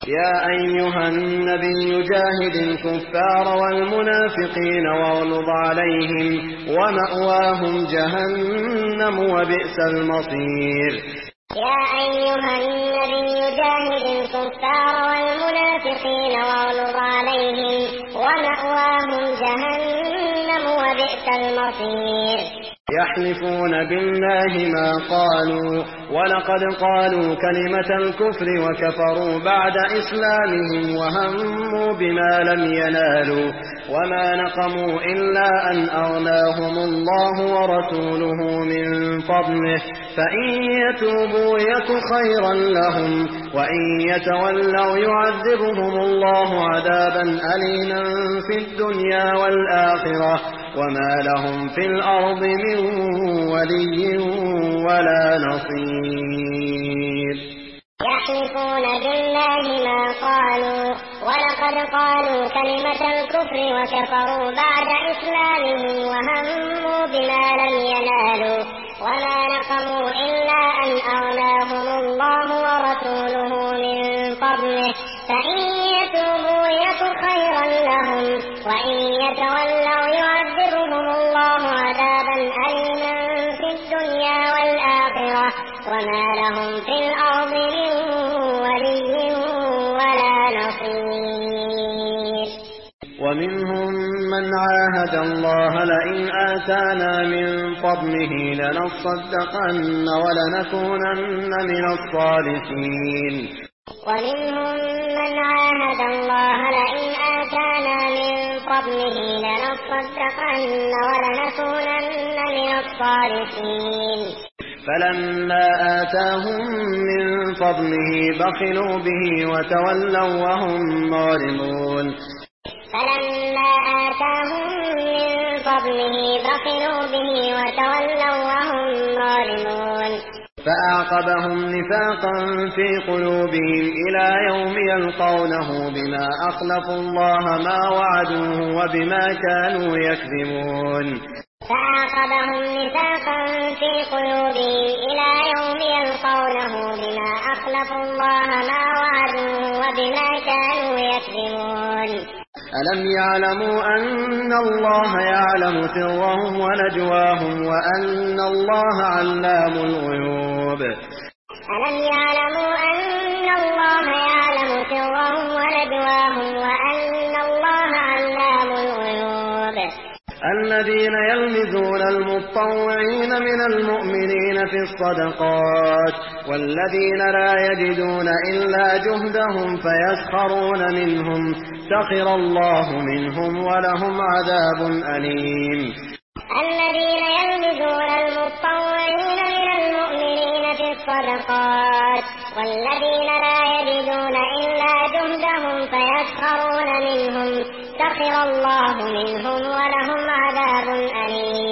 يا أيها النبي جاهد الكفار والمنافقين واغلظ عليهم ومأواهم جهنم وبئس المصير. يا أيها النبي جاهد الكفار والمنافقين واغلظ عليهم ومأواهم جهنم وبئس المصير. يحلفون بالله ما قالوا ولقد قالوا كلمة الكفر وكفروا بعد إسلامهم وهموا بما لم ينالوا وما نقموا إلا أن أغناهم الله ورسوله من فضله فإن يتوبوا يك خيرا لهم وإن يتولوا يعذبهم الله عذابا أليما في الدنيا والآخرة وما لهم في الأرض من ولي ولا نصير. يحلفون بالله ما قالوا ولقد قالوا كلمة الكفر وكفروا بعد إسلامهم وهموا بما لم ينالوا وما نقموا إلا أن أغناهم الله ورسوله من فضله فإن يتوبوا يك خيرا لهم وإن يتولوا يعذبهم الله عذابا أليما في الدنيا والآخرة وما لهم في الأرض من ولي ولا نصير. ومنهم من عاهد الله لئن آتانا من فضله لنصدقن ولنكونن من الصالحين. ومنهم من عاهد الله لئن آتانا من فضله لنصدقن ولنكونن من الصالحين. فلما آتاهم من فضله بخلوا به وتولوا وهم معرضون. فلما آتاهم من فضله بخلوا به وتولوا وهم معرضون. فأعقبهم نفاقا في قلوبهم إلى يوم يلقونه بما أخلفوا الله ما وعدوه وبما كانوا يكذبون. فأعقبهم نفاقا في قلوبهم إلى يوم يلقونه بما أخلفوا الله ما وعدوه وبما كانوا يكذبون. ألم يعلموا أن الله يعلم سرهم ونجواهم وأن الله علام الغيوب. ألم يعلموا أن الله يعلم سرهم ونجواهم وأن الله علام الغيوب. الذين يلمزون المطوعين من المؤمنين في الصدقات والذين لا يجدون إلا جهدهم فيسخرون منهم سخر الله منهم ولهم عذاب أليم. الذين يلمزون المطوعين من المؤمنين في الصدقات والذين لا يجدون إلا جهدهم فيسخرون منهم سخر الله منهم ولهم عذاب أليم.